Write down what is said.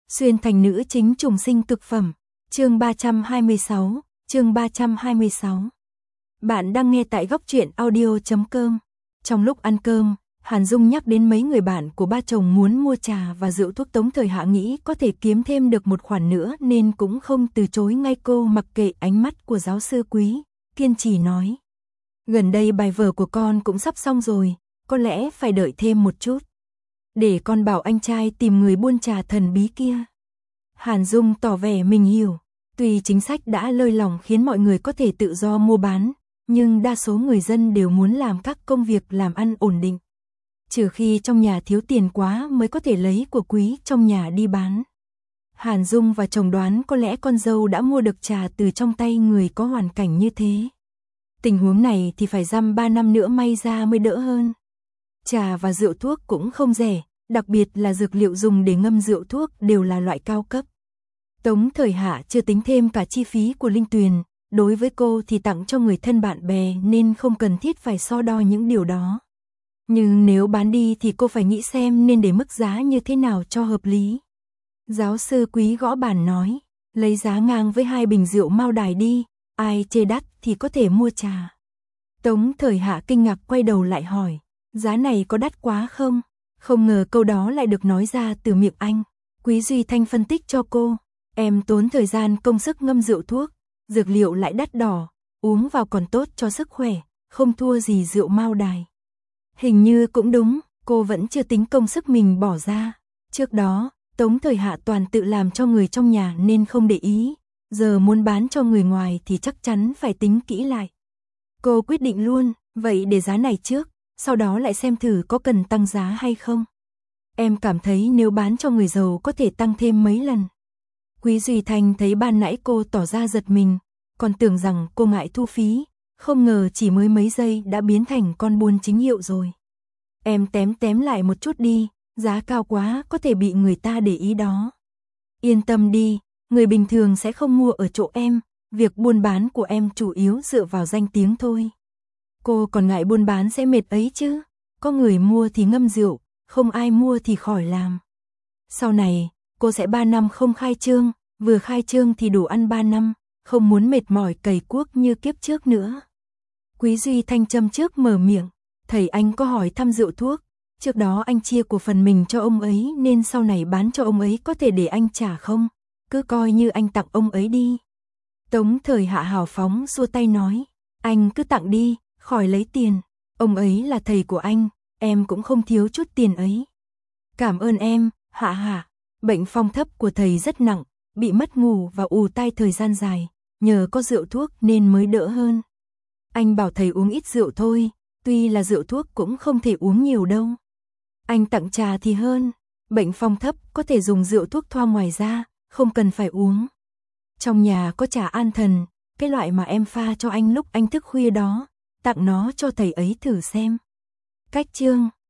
Xuyên thành nữ chính trùng sinh cực phẩm. Chương 326, chương 326. Bạn đang nghe tại góc truyện audio.com. Trong lúc ăn cơm, Hàn Dung nhắc đến mấy người bạn của ba chồng muốn mua trà và rượu thuốc. Tống Thời Hạ nghĩ có thể kiếm thêm được một khoản nữa nên cũng không từ chối ngay. Cô mặc kệ ánh mắt của giáo sư Quý, kiên trì nói: gần đây bài vở của con cũng sắp xong rồi, có lẽ phải đợi thêm một chút. Để con bảo anh trai tìm người buôn trà thần bí kia. Hàn Dung tỏ vẻ mình hiểu, tuy chính sách đã lơi lỏng khiến mọi người có thể tự do mua bán, nhưng đa số người dân đều muốn làm các công việc làm ăn ổn định. Trừ khi trong nhà thiếu tiền quá mới có thể lấy của quý trong nhà đi bán. Hàn Dung và chồng đoán có lẽ con dâu đã mua được trà từ trong tay người có hoàn cảnh như thế. Tình huống này thì phải dăm 3 năm nữa may ra mới đỡ hơn. Trà và rượu thuốc cũng không rẻ, đặc biệt là dược liệu dùng để ngâm rượu thuốc đều là loại cao cấp. Tống Thời Hạ chưa tính thêm cả chi phí của Linh Tuyền, đối với cô thì tặng cho người thân bạn bè nên không cần thiết phải so đo những điều đó. Nhưng nếu bán đi thì cô phải nghĩ xem nên để mức giá như thế nào cho hợp lý. Giáo sư Quý gõ bàn nói, lấy giá ngang với 2 bình rượu Mao Đài đi, ai chê đắt thì có thể mua trà. Tống Thời Hạ kinh ngạc quay đầu lại hỏi, giá này có đắt quá không? Không ngờ câu đó lại được nói ra từ miệng anh. Quý Duy Thanh phân tích cho cô, em tốn thời gian công sức ngâm rượu thuốc, dược liệu lại đắt đỏ, uống vào còn tốt cho sức khỏe, không thua gì rượu Mao Đài. Hình như cũng đúng, cô vẫn chưa tính công sức mình bỏ ra. Trước đó, Tống Thời Hạ toàn tự làm cho người trong nhà nên không để ý, giờ muốn bán cho người ngoài thì chắc chắn phải tính kỹ lại. Cô quyết định luôn, vậy để giá này trước, sau đó lại xem thử có cần tăng giá hay không. Em cảm thấy nếu bán cho người giàu có thể tăng thêm mấy lần. Quý Duy Thanh thấy ban nãy cô tỏ ra giật mình, còn tưởng rằng cô ngại thu phí, không ngờ chỉ mới mấy giây đã biến thành con buôn chính hiệu rồi. Em tém lại một chút đi, giá cao quá có thể bị người ta để ý đó. Yên tâm đi, người bình thường sẽ không mua ở chỗ em, việc buôn bán của em chủ yếu dựa vào danh tiếng thôi. Cô còn ngại buôn bán sẽ mệt ấy chứ, có người mua thì ngâm rượu, không ai mua thì khỏi làm. Sau này, cô sẽ 3 năm không khai trương, vừa khai trương thì đủ ăn 3 năm, không muốn mệt mỏi cày cuốc như kiếp trước nữa. Quý Duy Thanh châm trước mở miệng, thầy anh có hỏi thăm rượu thuốc, trước đó anh chia của phần mình cho ông ấy nên sau này bán cho ông ấy có thể để anh trả không, cứ coi như anh tặng ông ấy đi. Tống Thời Hạ hào phóng xua tay nói, anh cứ tặng đi, khỏi lấy tiền, ông ấy là thầy của anh, em cũng không thiếu chút tiền ấy. Cảm ơn em, Hạ Hạ. Bệnh phong thấp của thầy rất nặng, bị mất ngủ và ù tai thời gian dài, nhờ có rượu thuốc nên mới đỡ hơn. Anh bảo thầy uống ít rượu thôi, tuy là rượu thuốc cũng không thể uống nhiều đâu. Anh tặng trà thì hơn, bệnh phong thấp có thể dùng rượu thuốc thoa ngoài ra, không cần phải uống. Trong nhà có trà an thần, cái loại mà em pha cho anh lúc anh thức khuya đó, tặng nó cho thầy ấy thử xem. Cách chương